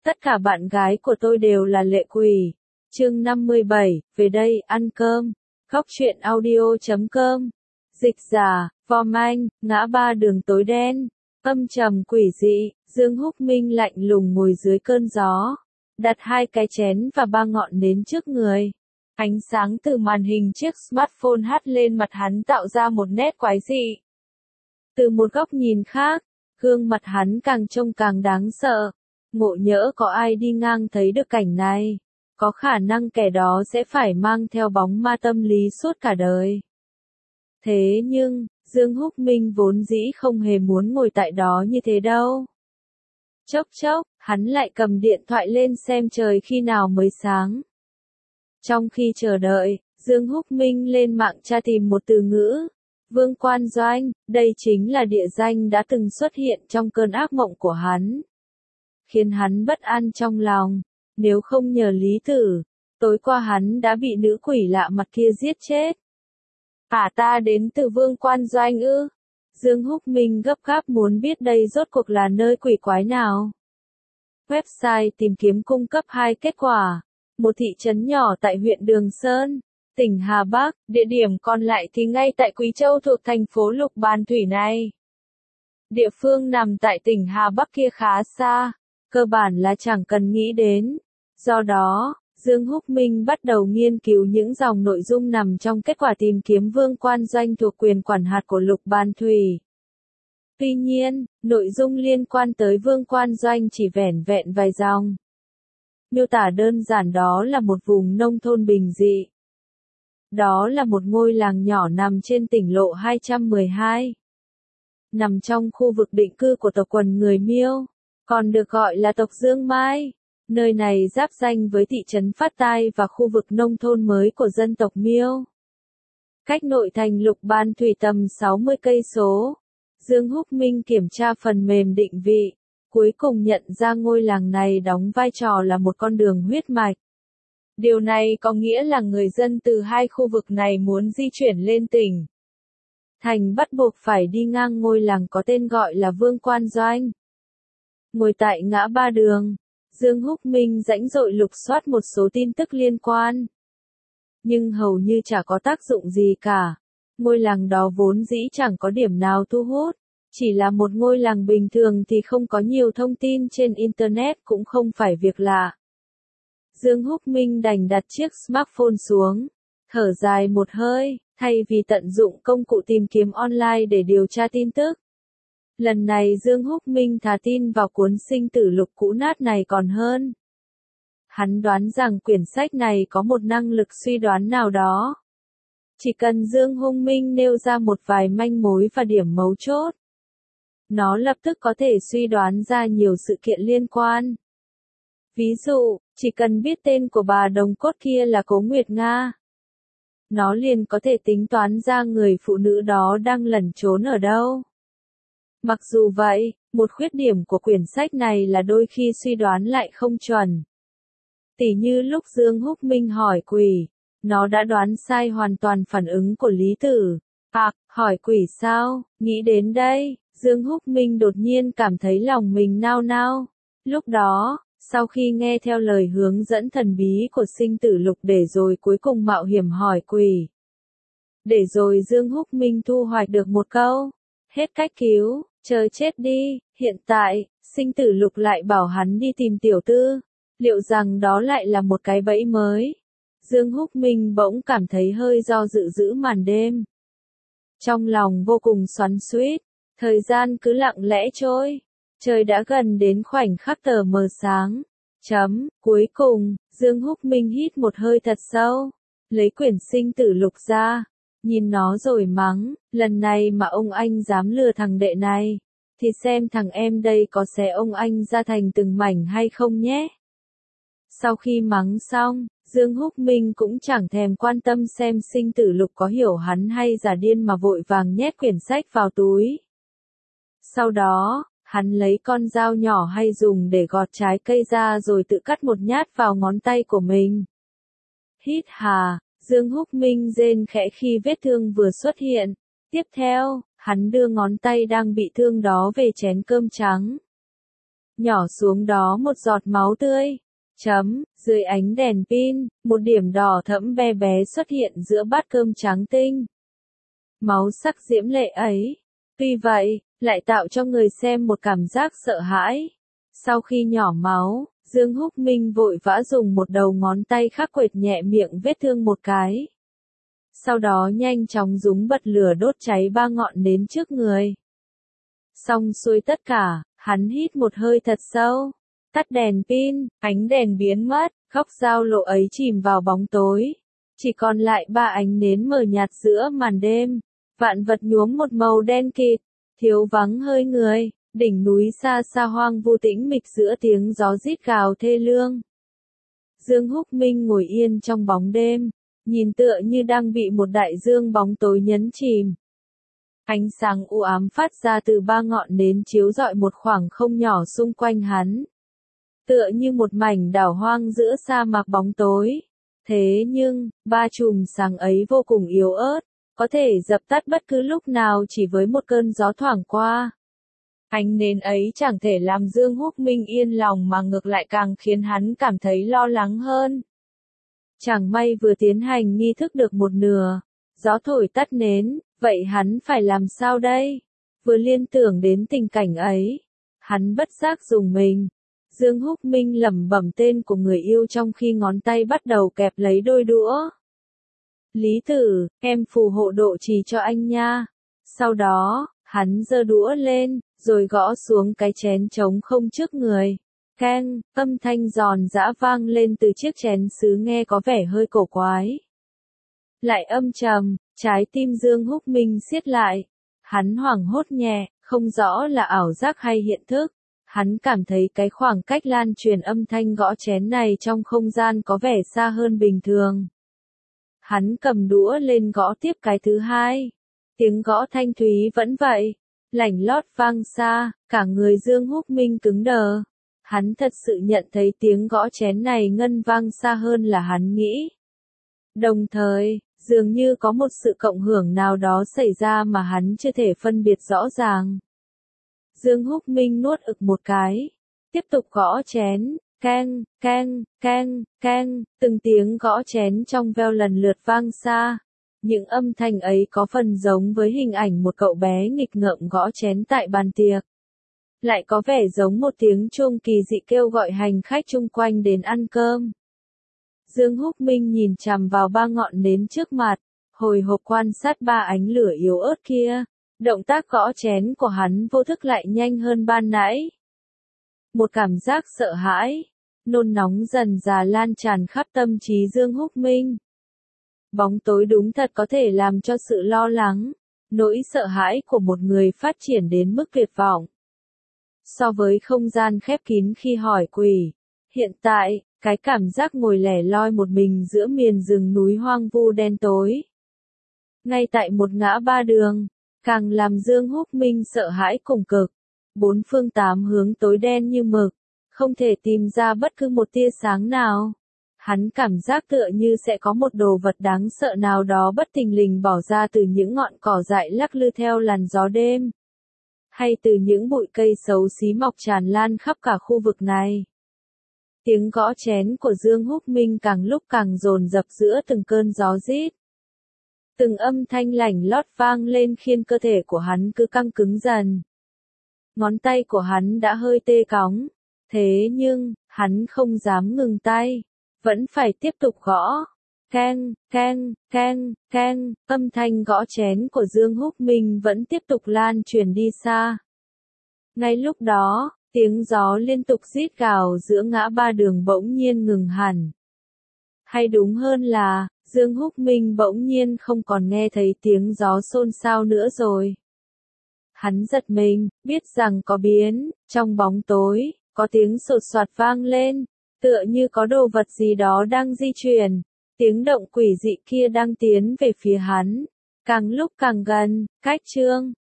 Tất cả bạn gái của tôi đều là lệ quỷ. Chương 57, về đây, ăn cơm. Góc truyện audio.com. Dịch giả, Vom Anh, ngã ba đường tối đen. Âm trầm quỷ dị, Dương Húc Minh lạnh lùng ngồi dưới cơn gió. Đặt 2 cái chén và 3 ngọn nến trước người. Ánh sáng từ màn hình chiếc smartphone hắt lên mặt hắn tạo ra một nét quái dị. Từ một góc nhìn khác, gương mặt hắn càng trông càng đáng sợ. Ngộ nhỡ có ai đi ngang thấy được cảnh này, có khả năng kẻ đó sẽ phải mang theo bóng ma tâm lý suốt cả đời. Thế nhưng, Dương Húc Minh vốn dĩ không hề muốn ngồi tại đó như thế đâu. Chốc chốc, hắn lại cầm điện thoại lên xem trời khi nào mới sáng. Trong khi chờ đợi, Dương Húc Minh lên mạng tra tìm một từ ngữ. Vương Quan Doanh, đây chính là địa danh đã từng xuất hiện trong cơn ác mộng của hắn. Khiến hắn bất an trong lòng, nếu không nhờ Lý Tử, tối qua hắn đã bị nữ quỷ lạ mặt kia giết chết. Ta đến từ Vương Quan Doanh ư? Dương Húc Minh gấp gáp muốn biết đây rốt cuộc là nơi quỷ quái nào. Website tìm kiếm cung cấp 2 kết quả. Một thị trấn nhỏ tại huyện Đường Sơn, tỉnh Hà Bắc, địa điểm còn lại thì ngay tại Quý Châu thuộc thành phố Lục Bàn Thủy này. Địa phương nằm tại tỉnh Hà Bắc kia khá xa, cơ bản là chẳng cần nghĩ đến. Do đó, Dương Húc Minh bắt đầu nghiên cứu những dòng nội dung nằm trong kết quả tìm kiếm Vương Quan Doanh thuộc quyền quản hạt của Lục Bàn Thủy. Tuy nhiên, nội dung liên quan tới Vương Quan Doanh chỉ vẻn vẹn vài dòng. Miêu tả đơn giản đó là một vùng nông thôn bình dị. Đó là một ngôi làng nhỏ nằm trên tỉnh lộ 212. Nằm trong khu vực định cư của tộc quần người Miêu, còn được gọi là tộc Dương Mai. Nơi này giáp ranh với thị trấn Phát Tai và khu vực nông thôn mới của dân tộc Miêu. Cách nội thành Lục Bàn Thủy tầm 60 cây số. Dương Húc Minh kiểm tra phần mềm định vị, cuối cùng nhận ra ngôi làng này đóng vai trò là một con đường huyết mạch. Điều này có nghĩa là người dân từ 2 khu vực này muốn di chuyển lên tỉnh thành bắt buộc phải đi ngang ngôi làng có tên gọi là Vương Quan Doanh. Ngồi tại ngã ba đường, Dương Húc Minh rãnh rội lục soát một số tin tức liên quan. Nhưng hầu như chả có tác dụng gì cả. Ngôi làng đó vốn dĩ chẳng có điểm nào thu hút. Chỉ là một ngôi làng bình thường thì không có nhiều thông tin trên Internet cũng không phải việc lạ. Dương Húc Minh đành đặt chiếc smartphone xuống, thở dài một hơi, thay vì tận dụng công cụ tìm kiếm online để điều tra tin tức. Lần này Dương Húc Minh thà tin vào cuốn sinh tử lục cũ nát này còn hơn. Hắn đoán rằng quyển sách này có một năng lực suy đoán nào đó. Chỉ cần Dương Húc Minh nêu ra một vài manh mối và điểm mấu chốt, nó lập tức có thể suy đoán ra nhiều sự kiện liên quan. Ví dụ, chỉ cần biết tên của bà đồng cốt kia là Cố Nguyệt Nga, nó liền có thể tính toán ra người phụ nữ đó đang lẩn trốn ở đâu. Mặc dù vậy, một khuyết điểm của quyển sách này là đôi khi suy đoán lại không chuẩn. Tỉ như lúc Dương Húc Minh hỏi quỷ, nó đã đoán sai hoàn toàn phản ứng của Lý Tử. Hỏi quỷ sao? Nghĩ đến đây, Dương Húc Minh đột nhiên cảm thấy lòng mình nao nao. Lúc đó, sau khi nghe theo lời hướng dẫn thần bí của sinh tử lục để rồi cuối cùng mạo hiểm hỏi quỷ. Để rồi Dương Húc Minh thu hoạch được một câu. Hết cách cứu, chờ chết đi. Hiện tại, sinh tử lục lại bảo hắn đi tìm tiểu tư. Liệu rằng đó lại là một cái bẫy mới? Dương Húc Minh bỗng cảm thấy hơi do dự giữa màn đêm. Trong lòng vô cùng xoắn xuýt, thời gian cứ lặng lẽ trôi. Trời đã gần đến khoảnh khắc tờ mờ sáng. Cuối cùng, Dương Húc Minh hít một hơi thật sâu, lấy quyển sinh tử lục ra, nhìn nó rồi mắng, lần này mà ông anh dám lừa thằng đệ này, thì xem thằng em đây có xé ông anh ra thành từng mảnh hay không nhé. Sau khi mắng xong, Dương Húc Minh cũng chẳng thèm quan tâm xem sinh tử lục có hiểu hắn hay giả điên mà vội vàng nhét quyển sách vào túi. Sau đó, hắn lấy con dao nhỏ hay dùng để gọt trái cây ra rồi tự cắt một nhát vào ngón tay của mình. Hít hà, Dương Húc Minh rên khẽ khi vết thương vừa xuất hiện. Tiếp theo, hắn đưa ngón tay đang bị thương đó về chén cơm trắng. nhỏ xuống đó một giọt máu tươi. Dưới ánh đèn pin, một điểm đỏ thẫm be bé xuất hiện giữa bát cơm trắng tinh. Máu sắc diễm lệ ấy, tuy vậy, lại tạo cho người xem một cảm giác sợ hãi. Sau khi nhỏ máu, Dương Húc Minh vội vã dùng một đầu ngón tay khắc quệt nhẹ miệng vết thương một cái. Sau đó nhanh chóng giúng bật lửa đốt cháy 3 ngọn nến trước người. Xong xuôi tất cả, hắn hít một hơi thật sâu, tắt đèn pin, ánh đèn biến mất, góc giao lộ ấy chìm vào bóng tối. Chỉ còn lại 3 ánh nến mờ nhạt giữa màn đêm, vạn vật nhuốm một màu đen kịt, thiếu vắng hơi người, đỉnh núi xa xa hoang vu tĩnh mịch giữa tiếng gió rít gào thê lương. Dương Húc Minh ngồi yên trong bóng đêm, nhìn tựa như đang bị một đại dương bóng tối nhấn chìm. Ánh sáng u ám phát ra từ 3 ngọn nến chiếu rọi một khoảng không nhỏ xung quanh hắn. Tựa như một mảnh đảo hoang giữa sa mạc bóng tối. Thế nhưng, 3 chùm sáng ấy vô cùng yếu ớt, có thể dập tắt bất cứ lúc nào chỉ với một cơn gió thoảng qua. Ánh nến ấy chẳng thể làm Dương Húc Minh yên lòng mà ngược lại càng khiến hắn cảm thấy lo lắng hơn. Chẳng may vừa tiến hành nghi thức được một nửa, gió thổi tắt nến, vậy hắn phải làm sao đây? Vừa liên tưởng đến tình cảnh ấy, hắn bất giác rùng mình. Dương Húc Minh lẩm bẩm tên của người yêu trong khi ngón tay bắt đầu kẹp lấy đôi đũa. Lý Tử, em phù hộ độ trì cho anh nha. Sau đó, hắn giơ đũa lên, rồi gõ xuống cái chén trống không trước người. Keng, âm thanh giòn giã vang lên từ chiếc chén sứ nghe có vẻ hơi cổ quái. Lại âm trầm, trái tim Dương Húc Minh siết lại. Hắn hoảng hốt nhẹ, không rõ là ảo giác hay hiện thức. Hắn cảm thấy cái khoảng cách lan truyền âm thanh gõ chén này trong không gian có vẻ xa hơn bình thường. Hắn cầm đũa lên gõ tiếp cái thứ hai. Tiếng gõ thanh thúy vẫn vậy. Lảnh lót vang xa, cả người Dương Húc Minh cứng đờ. Hắn thật sự nhận thấy tiếng gõ chén này ngân vang xa hơn là hắn nghĩ. Đồng thời, dường như có một sự cộng hưởng nào đó xảy ra mà hắn chưa thể phân biệt rõ ràng. Dương Húc Minh nuốt ực một cái, tiếp tục gõ chén, keng, keng, keng, keng, từng tiếng gõ chén trong veo lần lượt vang xa. Những âm thanh ấy có phần giống với hình ảnh một cậu bé nghịch ngợm gõ chén tại bàn tiệc. Lại có vẻ giống một tiếng chuông kỳ dị kêu gọi hành khách chung quanh đến ăn cơm. Dương Húc Minh nhìn chằm vào 3 ngọn nến trước mặt, hồi hộp quan sát 3 ánh lửa yếu ớt kia. Động tác gõ chén của hắn vô thức lại nhanh hơn ban nãy. Một cảm giác sợ hãi, nôn nóng dần dà lan tràn khắp tâm trí Dương Húc Minh. Bóng tối đúng thật có thể làm cho sự lo lắng, nỗi sợ hãi của một người phát triển đến mức tuyệt vọng. So với không gian khép kín khi hỏi quỷ, hiện tại, cái cảm giác ngồi lẻ loi một mình giữa miền rừng núi hoang vu đen tối. Ngay tại một ngã ba đường, càng làm Dương Húc Minh sợ hãi cùng cực. 4 phương 8 hướng tối đen như mực, không thể tìm ra bất cứ một tia sáng nào. Hắn cảm giác tựa như sẽ có một đồ vật đáng sợ nào đó bất thình lình bỏ ra từ những ngọn cỏ dại lắc lư theo làn gió đêm. Hay từ những bụi cây xấu xí mọc tràn lan khắp cả khu vực này. Tiếng gõ chén của Dương Húc Minh càng lúc càng dồn dập giữa từng cơn gió rít. Từng âm thanh lảnh lót vang lên khiến cơ thể của hắn cứ căng cứng dần. Ngón tay của hắn đã hơi tê cóng. Thế nhưng, hắn không dám ngừng tay. Vẫn phải tiếp tục gõ. Keng, keng, keng, keng, âm thanh gõ chén của Dương Húc Minh vẫn tiếp tục lan truyền đi xa. Ngay lúc đó, tiếng gió liên tục rít gào giữa ngã ba đường bỗng nhiên ngừng hẳn. Hay đúng hơn là, Dương Húc Minh bỗng nhiên không còn nghe thấy tiếng gió xôn xao nữa rồi. Hắn giật mình, biết rằng có biến, trong bóng tối, có tiếng sột soạt vang lên, tựa như có đồ vật gì đó đang di chuyển. Tiếng động quỷ dị kia đang tiến về phía hắn, càng lúc càng gần, cách chương